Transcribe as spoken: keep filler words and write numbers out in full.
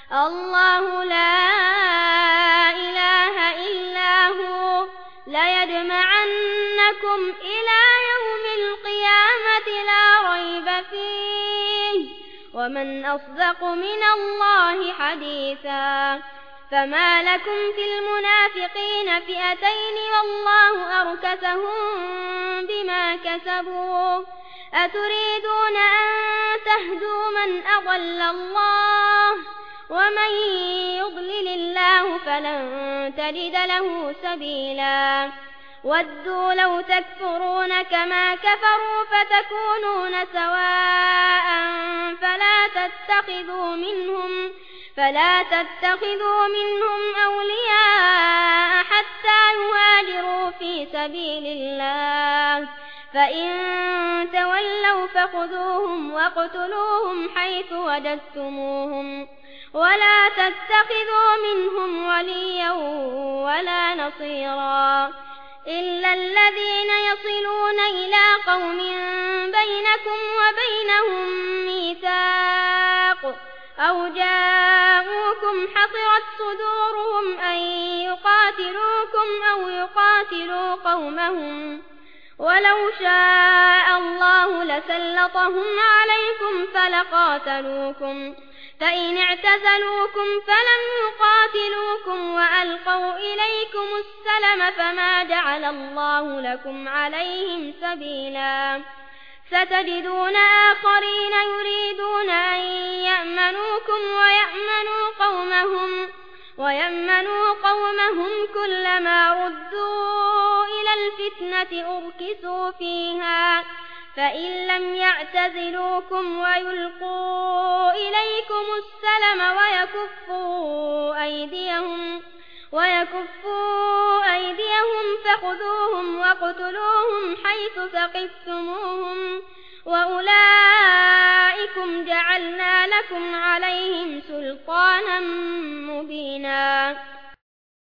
الله لا إله إلا هو ليجمعنكم إلى يوم القيامة لا ريب فيه ومن أصدق من الله حديثا فما لكم في المنافقين فئتين والله أركسهم بما كسبوا أتريدون أن تهدوا من أضل الله ومن يضلل الله فلن تجد له سبيلا ودوا لو تكفرون كما كفروا فتكونون سواء فلا تتخذوا منهم فلا تتخذوا منهم أولياء حتى يهاجروا في سبيل الله فإن تولوا فخذوهم واقتلوهم حيث وجدتموهم ولا تتخذوا منهم وليا ولا نصيرا إلا الذين يصلون إلى قوم بينكم وبينهم ميثاق أو جاءوكم حصرت صدورهم أن يقاتلوكم أو يقاتلوا قومهم ولو شاء الله لسلطهم عليكم فلقاتلوكم فإن اعتزلوكم فلم يقاتلوكم وألقوا إليكم السلم فما جعل الله لكم عليهم سبيلا ستجدون آخرين يريدون أن يأمنوكم ويأمنوا قومهم ويأمنوا قومهم كلما ردوا إلى الفتنة أركسوا فيها فإن لم يعتزلوكم ويلقوا إليكم السلم ويكفوا أيديهم ويكفوا أيديهم فخذوهم واقتلوهم حيث ثقفتموهم وأولئكم جعلنا لكم عليهم سلطانا مبينا.